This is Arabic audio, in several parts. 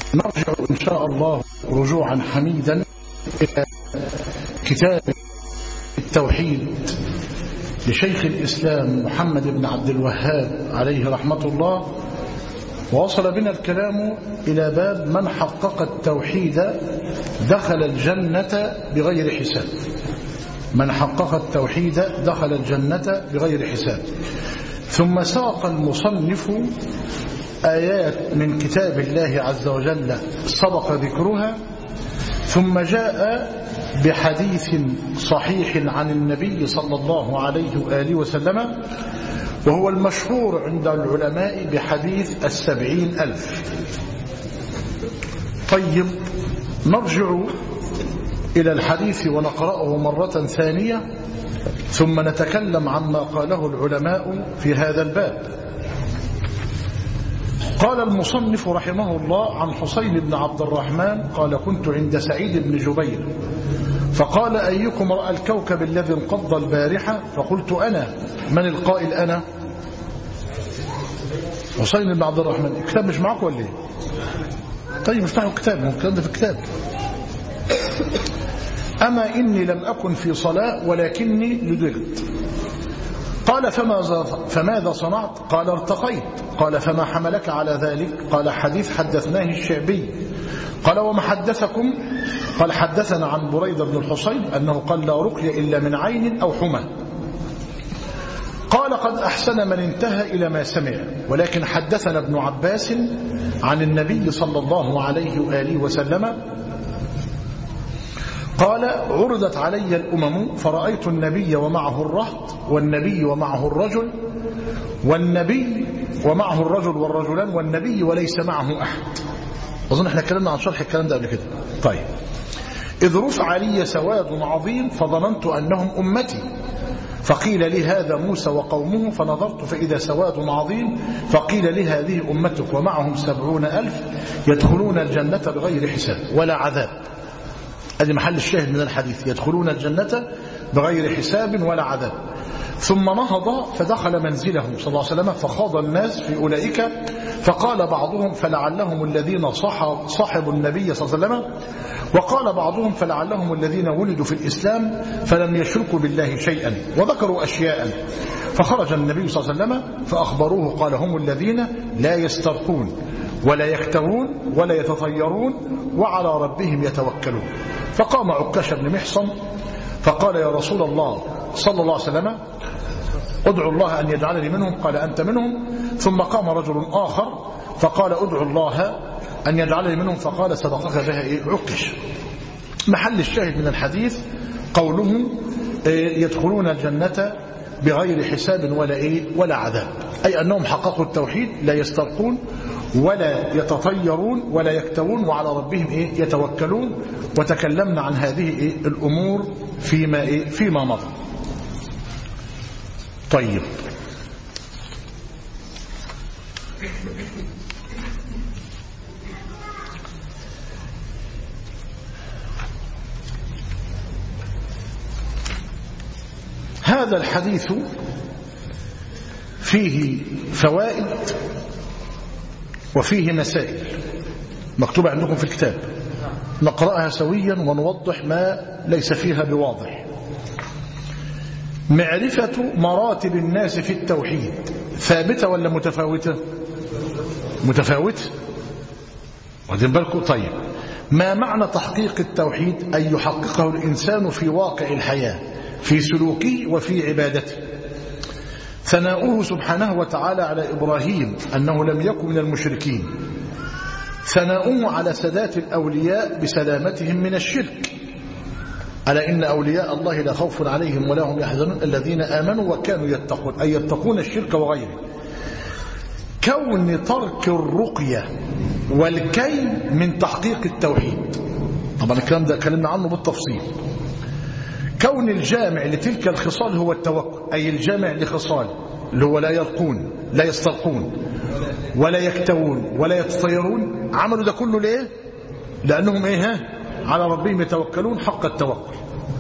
نرجع إن شاء الله رجوعا حميدا إلى كتاب التوحيد لشيخ الإسلام محمد بن عبد الوهاب عليه رحمة الله. ووصل بنا الكلام إلى باب من حقق التوحيد دخل الجنة بغير حساب. من حقق التوحيد دخل الجنة بغير حساب. ثم ساق المصنف آيات من كتاب الله عز وجل سبق ذكرها، ثم جاء بحديث صحيح عن النبي صلى الله عليه وآله وسلم، وهو المشهور عند العلماء بحديث 70,000. طيب، نرجع إلى الحديث ونقرأه مرة ثانية، ثم نتكلم عما قاله العلماء في هذا الباب. قال المصنف رحمه الله عن حسين بن عبد الرحمن قال: كنت عند سعيد بن جبير فقال: أيكم رأى الكوكب الذي انقض البارحة؟ فقلت: أنا. من القائل أنا؟ حسين بن عبد الرحمن. الكتاب مش معك ولا ايه؟ طيب افتحوا كتاب، الكلام ده في الكتاب. أما إني لم أكن في صلاة ولكني لدغت. قال: فماذا صنعت؟ قال: ارتقيت. قال: فما حملك على ذلك؟ قال: حديث حدثناه الشعبي. قال: وما حدثكم؟ قال: حدثنا عن بريدة بن الحصين أنه قال: لا رقية إلا من عين أو حمى. قال: قد أحسن من انتهى إلى ما سمع، ولكن حدثنا ابن عباس عن النبي صلى الله عليه وآله وسلم قال: عرضت علي الأمم فرأيت النبي ومعه الرهط، والنبي ومعه الرجل، والنبي ومعه الرجل والرجلان، والنبي وليس معه أحد. أظن احنا اتكلمنا عن شرح الكلام ده قبل كده. طيب، إذ رفع لي سواد عظيم فظننت أنهم أمتي، فقيل لي: هذا موسى وقومه. فنظرت فإذا سواد عظيم، فقيل لي: هذه أمتك ومعهم 70,000 يدخلون الجنة بغير حساب ولا عذاب. هذا محل الشاهد من الحديث، يدخلون الجنة بغير حساب ولا عذاب. ثم نهض فدخل منزله صلى الله عليه وسلم فخاض الناس في أولئك، فقال بعضهم: فلعلهم الذين صحبوا النبي صلى الله عليه وسلم، وقال بعضهم: فلعلهم الذين ولدوا في الإسلام فلم يشركوا بالله شيئا، وذكروا أشياء. فخرج النبي صلى الله عليه وسلم فأخبروه، قال: هم الذين لا يسترقون ولا يكتوون ولا يتطيرون وعلى ربهم يتوكلون. فقام عكاش بن محصن فقال: يا رسول الله صلى الله عليه وسلم، ادعو الله أن يجعلني منهم. قال: أنت منهم. ثم قام رجل آخر فقال: ادعو الله أن يجعلني منهم. فقال: سبقك بها عكاش. محل الشاهد من الحديث قوله: يدخلون الجنة بغير حساب ولا عذاب، أي أنهم حققوا التوحيد، لا يسترقون ولا يتطيرون ولا يكتوون وعلى ربهم يتوكلون. وتكلمنا عن هذه الأمور فيما مضى. طيب، هذا الحديث فيه فوائد وفيه مسائل مكتوبة عندكم في الكتاب، نقرأها سويا ونوضح ما ليس فيها بواضح. معرفة مراتب الناس في التوحيد ثابتة ولا متفاوتة؟ متفاوتة. واخدين بالكم؟ طيب، ما معنى تحقيق التوحيد؟ أن يحققه الإنسان في واقع الحياة، في سلوكه وفي عبادته. ثناؤه سبحانه وتعالى على إبراهيم أنه لم يكن من المشركين، ثناؤه على سادات الأولياء بسلامتهم من الشرك، ألا إن أولياء الله لا خوف عليهم ولا هم يحزنون الذين آمنوا وكانوا يتقون، أي يتقون الشرك وغيره. كون ترك الرقية والكي من تحقيق التوحيد، طبعا الكلام ده اتكلمنا عنه بالتفصيل. كون الجامع لتلك الخصال هو التوكل، أي الجامع لخصال اللي هو لا يرقون لا يسترقون ولا يكتوون ولا يتطيرون. عملوا ده كله ليه؟ لأنهم على ربهم يتوكلون حق التوكل.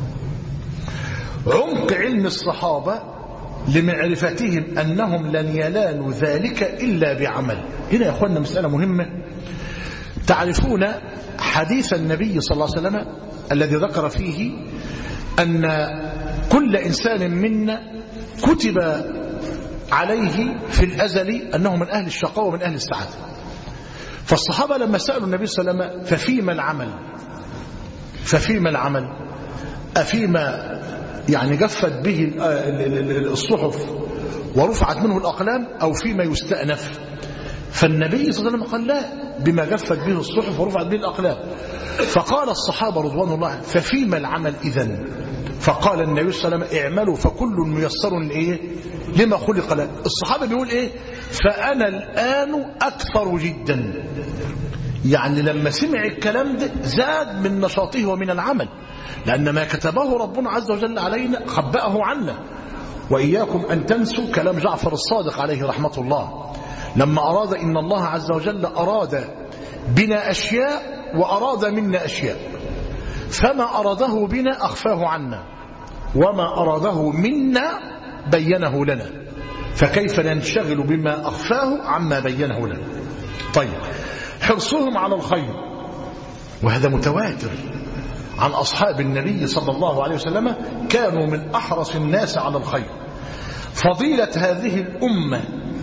عمق علم الصحابة لمعرفتهم أنهم لن ينالوا ذلك إلا بعمل. هنا يا أخوانا مسألة مهمة. تعرفون حديث النبي صلى الله عليه وسلم الذي ذكر فيه أن كل إنسان منا كتب عليه في الأزل أنه من أهل الشقاء ومن أهل السعادة. فالصحابة لما سألوا النبي صلى الله عليه وسلم ففيما العمل أفيما يعني جفت به الصحف ورفعت منه الأقلام أو فيما يستأنف؟ فالنبي صلى الله عليه وسلم قال لا، بما جفت به الصحف ورفعت به الأقلام. فقال الصحابة رضوان الله ففيما العمل إذن؟ فقال النبي صلى الله عليه وسلم اعملوا فكل ميسر لإيه؟ لما خلق له. الصحابة بيقول إيه؟ فأنا الآن أكثر جدا، يعني لما سمع الكلام ده زاد من نشاطه ومن العمل، لأن ما كتبه ربنا عز وجل علينا خبأه عنا. وإياكم أن تنسوا كلام جعفر الصادق عليه رحمة الله لما أراد إن الله عز وجل أراد بنا أشياء وأراد منا أشياء، فما أراده بنا أخفاه عنا وما أراده منا بينه لنا، فكيف ننشغل بما أخفاه عما بينه لنا؟ طيب، حرصهم على الخير، وهذا متواتر عن أصحاب النبي صلى الله عليه وسلم، كانوا من أحرص الناس على الخير. فضيلة هذه الأمة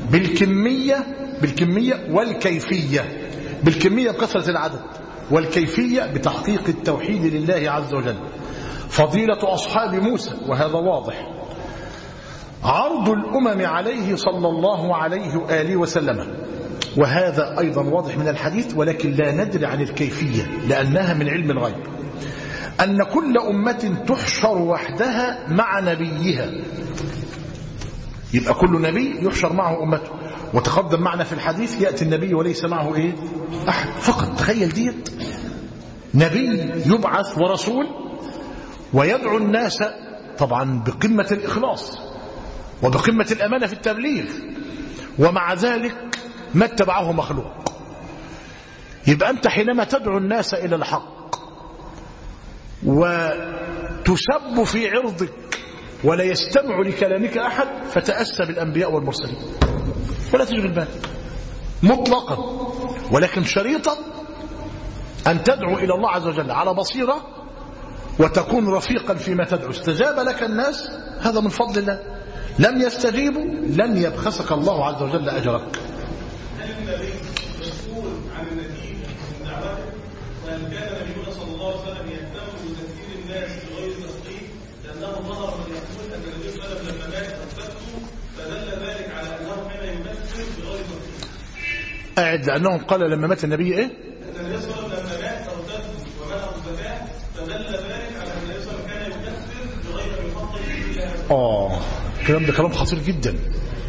بالكمية والكيفية، بالكمية بكثرة العدد، والكيفية بتحقيق التوحيد لله عز وجل. فضيلة أصحاب موسى وهذا واضح، عرض الأمم عليه صلى الله عليه وآله وسلم، وهذا أيضا واضح من الحديث، ولكن لا ندري عن الكيفية لأنها من علم الغيب. أن كل أمة تحشر وحدها مع نبيها، يبقى كل نبي يحشر معه أمته. وتقدم معنا في الحديث يأتي النبي وليس معه إيه؟ أحد فقط. تخيل ديت، نبي يبعث ورسول ويدعو الناس طبعا بقمة الإخلاص وبقمة الأمانة في التبليغ، ومع ذلك ما اتبعه مخلوق. يبقى أنت حينما تدعو الناس إلى الحق وتسب في عرضك ولا يستمع لكلامك أحد، فتأسى بالأنبياء والمرسلين ولا تشغل بالك مطلقا، ولكن شريطا أن تدعو إلى الله عز وجل على بصيرة وتكون رفيقا فيما تدعو. استجاب لك الناس، هذا من فضل الله. لم يستجيبوا لن يبخسك الله عز وجل أجرك. هل النبي مسؤول عن النتيجة من دعوته؟ وهل كان نبينا صلى الله عليه وسلم يهتم بتذكير الناس بغير تسقيط؟ لأنه ظهر من يقول أن النبي صلى الله عليه وسلم لما مات أثبته، فدل ذلك على أنه كان يمثل بغير تسقيط. أعد، لأنهم قال لما مات النبي إيه؟ النبي صلى الله عليه وسلم لما مات أثبته ومنع الزكاة، فدل ذلك على أن النبي صلى الله عليه وسلم كان يمثل بغير يفضل. الكلام ده كلام خطير جدا.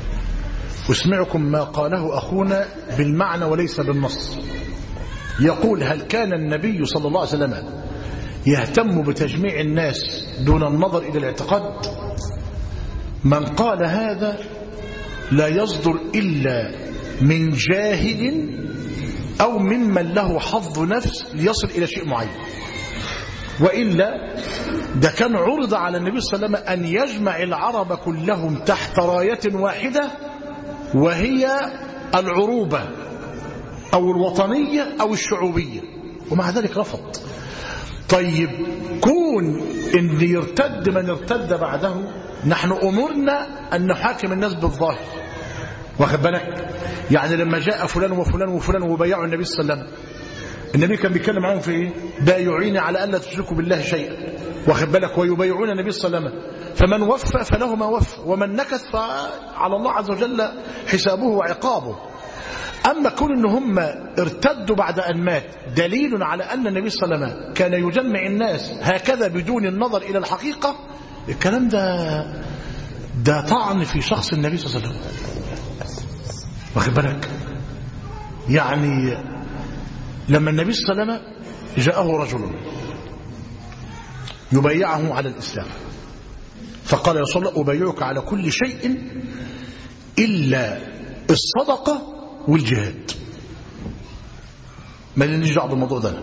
واسمعكم ما قاله أخونا بالمعنى وليس بالنص. يقول هل كان النبي صلى الله عليه وسلم يهتم بتجميع الناس دون النظر إلى الاعتقاد؟ من قال هذا لا يصدر إلا من جاهل أو ممن له حظ نفس ليصل إلى شيء معين، وإلا ده كان عرض على النبي صلى الله عليه وسلم أن يجمع العرب كلهم تحت راية واحدة، وهي العروبة أو الوطنية أو الشعوبية، ومع ذلك رفض. طيب، كون إن يرتد من ارتد بعده، نحن أمرنا أن نحاكم الناس بالظاهر، واخد بالك؟ يعني لما جاء فلان وفلان وفلان وبايعوا النبي صلى الله عليه وسلم، النبي كان بيتكلم معهم في ايه؟ بايعين على الا تشركوا بالله شيئا، واخد بالك؟ ويبايعون النبي صلى الله عليه وسلم، فمن وفى فله ما وفى، ومن نكث فعلى الله عز وجل حسابه وعقابه. اما كون ان هم ارتدوا بعد ان مات دليل على ان النبي صلى الله عليه وسلم كان يجمع الناس هكذا بدون النظر الى الحقيقه، الكلام ده طعن في شخص النبي صلى الله عليه وسلم، واخد بالك؟ يعني لما النبي صلى الله عليه وسلم جاءه رجل يبايعه على الإسلام، فقال يا رسول الله أبايعك على كل شيء إلا الصدقة والجهاد. ما لنجي دعوه بالموضوع ده.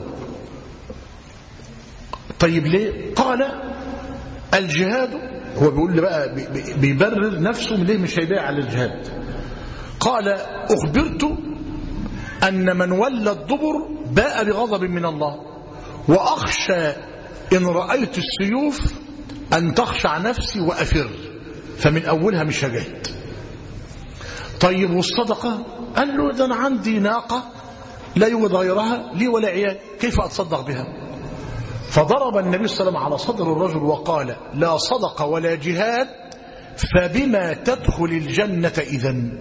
طيب ليه؟ قال الجهاد، هو بيقول لي بقى بيبرر نفسه من ليه مش هيبايع على الجهاد. قال أخبرت أن من ولى الدبر باء بغضب من الله، وأخشى إن رأيت السيوف أن تخشع نفسي وأفر، فمن أولها مش هجيت. طيب والصدقة؟ قال له ده أنا عندي ناقة لا يوجد غيرها لي ولا عيال، كيف أتصدق بها؟ فضرب النبي صلى الله عليه وسلم على صدر الرجل وقال لا صدقة ولا جهاد، فبما تدخل الجنة إذن.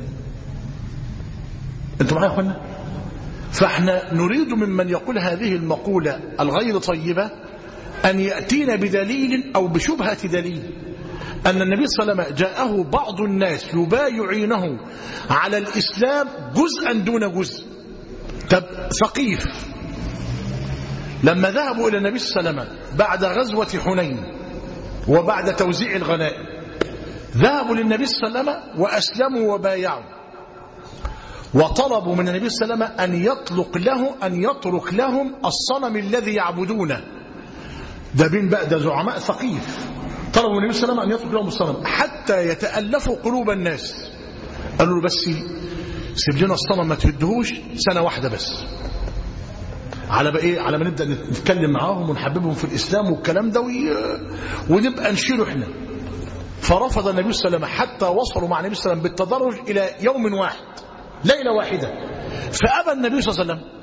أنتم معايا يا أخوانا؟ فاحنا نريد ممن يقول هذه المقولة الغير طيبة أن يأتينا بدليل أو بشبهة دليل أن النبي صلى الله عليه وسلم جاءه بعض الناس يبايعينه على الإسلام جزءا دون جزء. طب ثقيف لما ذهبوا إلى النبي صلى الله عليه وسلم بعد غزوة حنين وبعد توزيع الغنائم، ذهبوا للنبي صلى الله عليه وسلم وأسلموا وبايعوا، وطلبوا من النبي صلى الله عليه وسلم أن يترك لهم الصنم الذي يعبدونه. ده بين بقى ده زعماء ثقيف، طلبوا من النبي صلى الله عليه وسلم أن يترك لهم الصنم حتى يتألفوا قلوب الناس. قالوا له بس سيب لنا الصنم ما تهدهوش سنة واحدة بس، على بقى ايه، على ما نبدأ نتكلم معاهم ونحببهم في الإسلام والكلام ده ونبقى نشيله احنا. فرفض النبي صلى الله عليه وسلم حتى وصلوا مع النبي صلى الله عليه وسلم بالتدرج إلى يوم واحد ليلة واحدة، فأبى النبي صلى الله عليه وسلم.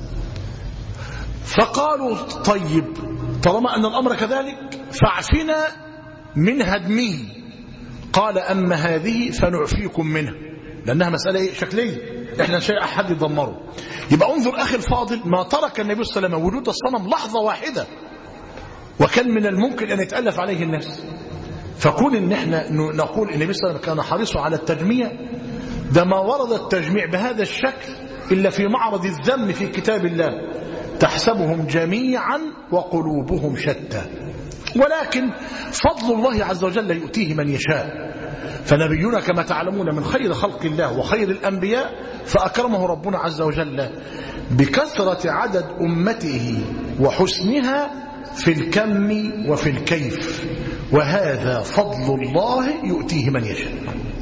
فقالوا طيب طالما أن الأمر كذلك فاعفنا من هدمه. قال أما هذه فنعفيكم منها، لأنها مسألة شكلية، إحنا شيء أحد يدمره. يبقى انظر أخي الفاضل، ما ترك النبي صلى الله عليه وسلم وجود الصنم لحظة واحدة، وكان من الممكن أن يتألف عليه الناس. فكون إن إحنا نقول النبي صلى الله عليه وسلم كان حريصا على التجميع، ده ما ورد التجميع بهذا الشكل إلا في معرض الذم في كتاب الله، تحسبهم جميعا وقلوبهم شتى، ولكن فضل الله عز وجل يؤتيه من يشاء. فنبينا كما تعلمون من خير خلق الله وخير الأنبياء، فأكرمه ربنا عز وجل بكثرة عدد أمته وحسنها في الكم وفي الكيف، وهذا فضل الله يؤتيه من يشاء.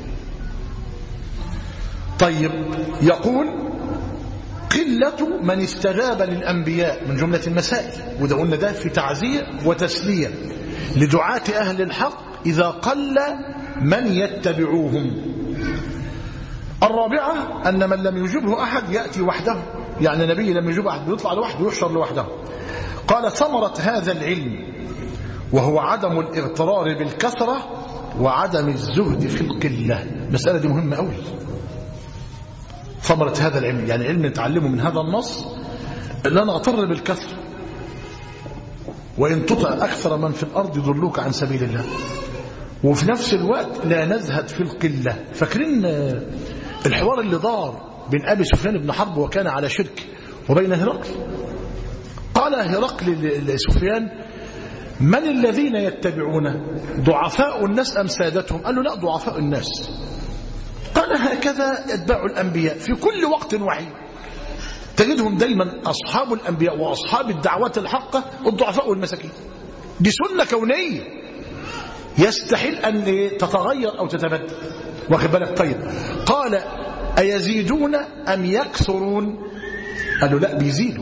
طيب يقول قلة من استجاب للأنبياء من جملة المسائل، وده قلنا ده في تعزية وتسلية لدعاة أهل الحق إذا قل من يتبعوهم. الرابعة أن من لم يجبه أحد يأتي وحده، يعني نبي لم يجب أحد يطلع لوحده ويحشر لوحده. قال ثمرة هذا العلم وهو عدم الاغترار بالكثرة وعدم الزهد في القلة. المسألة دي مهمة أوي. ثمرة هذا العلم يعني علم نتعلمه من هذا النص، لا نغتر بالكثرة، وإن تطع أكثر من في الأرض يضلوك عن سبيل الله، وفي نفس الوقت لا نزهد في القلة. فاكرين الحوار اللي دار بين أبي سفيان بن حرب وكان على شرك وبين هرقل؟ قال هرقل لسفيان من الذين يتبعون، ضعفاء الناس أم سادتهم؟ قال له لا، ضعفاء الناس. قال هكذا يتبع الأنبياء في كل وقت وحين، تجدهم دايما أصحاب الأنبياء وأصحاب الدعوات الحقة الضعفاء والمساكين. دي سنة كونية يستحيل أن تتغير أو تتبدل، واخد بالك؟ طيب قال أيزيدون أم يكثرون؟ قالوا لا، بيزيدوا.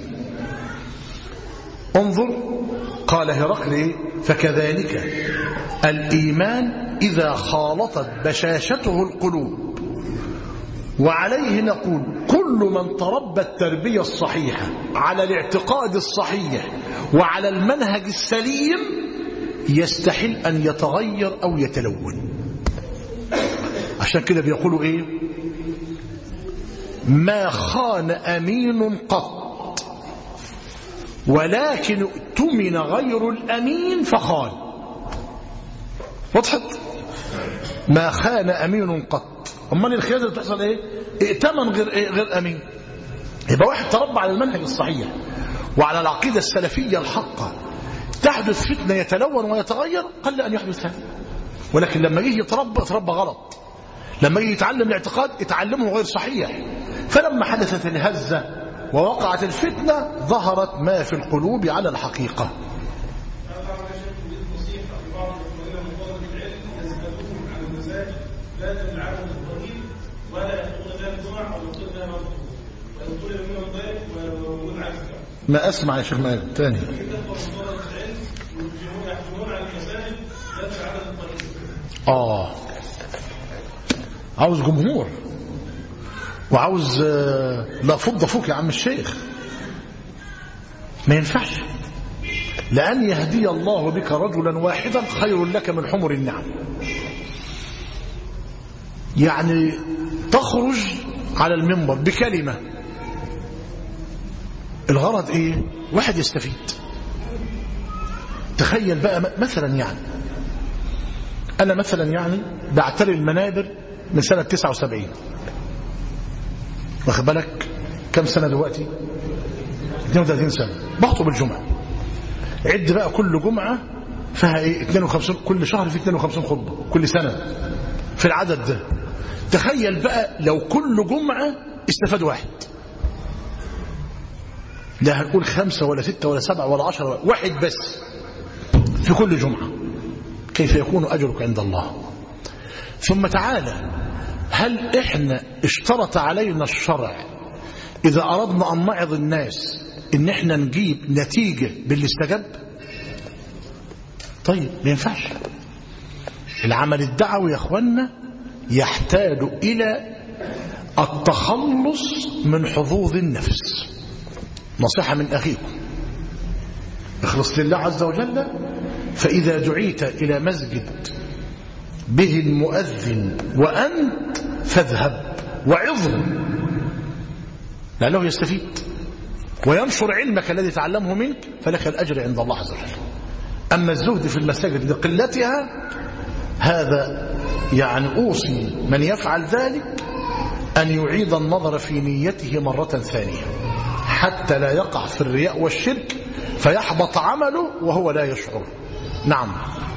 انظر قال هرقل فكذلك الإيمان إذا خالطت بشاشته القلوب. وعليه نقول كل من تربى التربية الصحيحة على الاعتقاد الصحيح وعلى المنهج السليم يستحيل أن يتغير أو يتلون. عشان كده بيقولوا إيه؟ ما خان أمين قط، ولكن اؤتمن غير الأمين فخان. وضحت؟ ما خان أمين قط. أمال الخيانة اللي بتحصل إيه؟ ائتمن غير أمين. يبقى واحد تربى على المنهج الصحيح وعلى العقيدة السلفية الحقة، تحدث فتنة يتلون ويتغير قل أن يحدث هذا. ولكن لما يجي يتربى غلط، لما يجي يتعلم الاعتقاد يتعلمه غير صحيح. فلما حدثت الهزة ووقعت الفتنة ظهرت ما في القلوب على الحقيقة. ولا يقول ذلك جمع أو يقول ذلك ويقول منهم ذلك ما أسمع يا شيخ مال تاني. عاوز جمهور وعاوز لا فض فوق يا عم الشيخ، ما ينفعش. لأن يهدي الله بك رجلا واحدا خير لك من حمر النعم. يعني تخرج على المنبر بكلمة، الغرض ايه؟ واحد يستفيد. تخيل بقى مثلا يعني انا مثلا يعني بعتري المنابر من سنة 79، واخد بالك كم سنة دلوقتي؟ 32 سنة. بخطب الجمعة، عد بقى كل جمعة فيها ايه؟ 52، كل شهر في 52 خطبة كل سنة في العدد ده. تخيل بقى لو كل جمعة استفاد واحد، لا هنقول 5 ولا 6 ولا 7 ولا 10، واحد بس في كل جمعة، كيف يكون أجرك عند الله؟ ثم تعالى، هل احنا اشترط علينا الشرع إذا أردنا أن نعظ الناس إن احنا نجيب نتيجة باللي استجاب؟ طيب ما ينفعش. العمل الدعوي يا اخوانا يحتاج إلى التخلص من حظوظ النفس. نصيحة من أخيكم، اخلص لله عز وجل، فإذا دعيت إلى مسجد به المؤذن وأنت فاذهب وعظه لعله يستفيد وينشر علمك الذي تعلمه منك، فلك الأجر عند الله عز وجل. أما الزهد في المساجد لقلتها، هذا يعني أوصي من يفعل ذلك أن يعيد النظر في نيته مرة ثانية حتى لا يقع في الرياء والشرك فيحبط عمله وهو لا يشعر. نعم.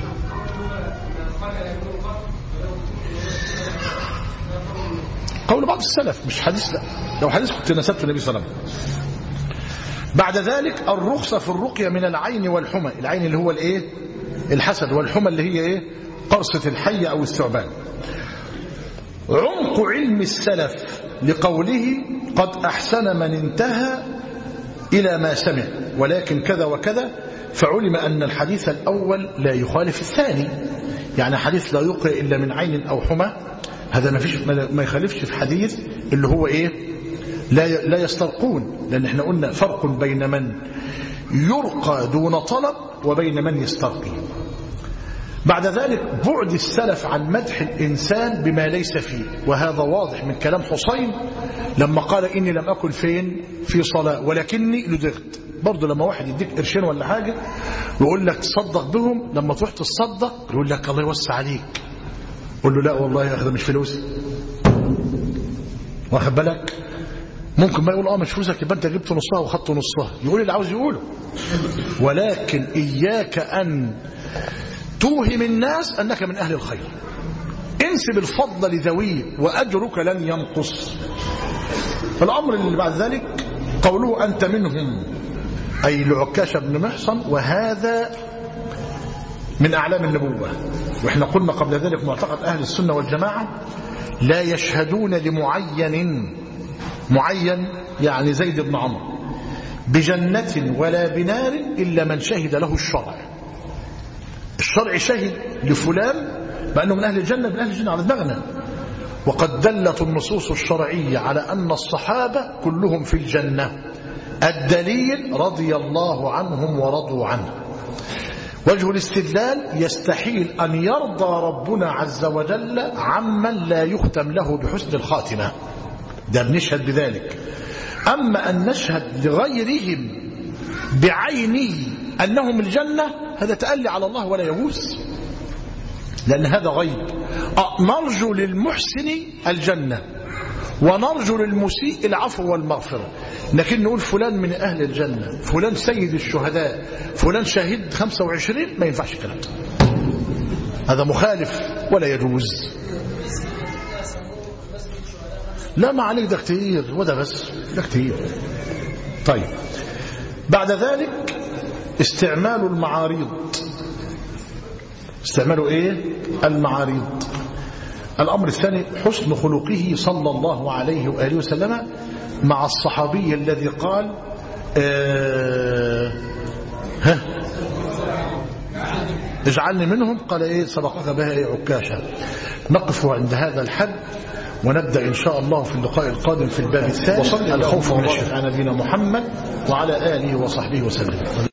قول بعض السلف، مش حديث، لا لو حديث كنت نسبت النبي صلى الله عليه وسلم. بعد ذلك الرخصة في الرقية من العين والحمى. العين اللي هو الايه؟ الحسد، والحمى اللي هي ايه؟ قرصة الحية او الثعبان. عمق علم السلف لقوله قد أحسن من انتهى إلى ما سمع ولكن كذا وكذا، فعلم أن الحديث الأول لا يخالف الثاني. يعني حديث لا يقرأ إلا من عين أو حمى، هذا ما يخالفش في حديث اللي هو إيه؟ لا يسترقون، لأن احنا قلنا فرق بين من يرقى دون طلب وبين من يسترقي. بعد ذلك بعد السلف عن مدح الإنسان بما ليس فيه، وهذا واضح من كلام حسين لما قال إني لم أكن في صلاة ولكني لدغت. برضه لما واحد يديك قرشين ولا حاجة ويقول لك تصدق بهم، لما تروح تصدق يقول لك الله يوسع عليك، قول له لا والله يا أخي ده مش فلوسي، واخد بالك؟ ممكن ما يقول مش فلوسك، يبقى انت جبت نصها وخدت نصها، يقول اللي عاوز يقوله. ولكن إياك أن توهم الناس أنك من أهل الخير. انسب الفضل لذويه وأجرك لن ينقص. الأمر اللي بعد ذلك قوله أنت منهم، أي لعكاش بن محصن، وهذا من أعلام النبوة. وإحنا قلنا قبل ذلك معتقد أهل السنة والجماعة لا يشهدون لمعين، معين يعني زيد بن عمرو، بجنة ولا بنار إلا من شهد له الشرع. الشرع شهد لفلان بأنه من أهل الجنة، من أهل الجنة على دماغنا. وقد دلت النصوص الشرعية على أن الصحابة كلهم في الجنة. الدليل رضي الله عنهم ورضوا عنه. وجه الاستدلال يستحيل أن يرضى ربنا عز وجل عمن لا يختم له بحسن الخاتمة، ده بنشهد بذلك. أما أن نشهد لغيرهم بعينه أنهم الجنة، هذا تألي على الله ولا يجوز، لأن هذا غيب. نرجو للمحسن الجنة ونرجو للمسيء العفو والمغفرة، لكن نقول فلان من أهل الجنة، فلان سيد الشهداء، فلان شهيد 25، ما ينفعش الكلام ده، هذا مخالف ولا يجوز. لا ما عليك، ده كتير، وده بس ده كتير. طيب بعد ذلك استعمال المعاريض. استعمالوا ايه؟ المعاريض. الامر الثاني حسن خلقه صلى الله عليه وآله وسلم مع الصحابي الذي قال اجعلني منهم. قال ايه سبقك بها ايه عكاشة. نقف عند هذا الحد ونبدأ إن شاء الله في اللقاء القادم في الباب الثاني الخوف من الشيطان. على نبينا محمد وعلى آله وصحبه وسلم.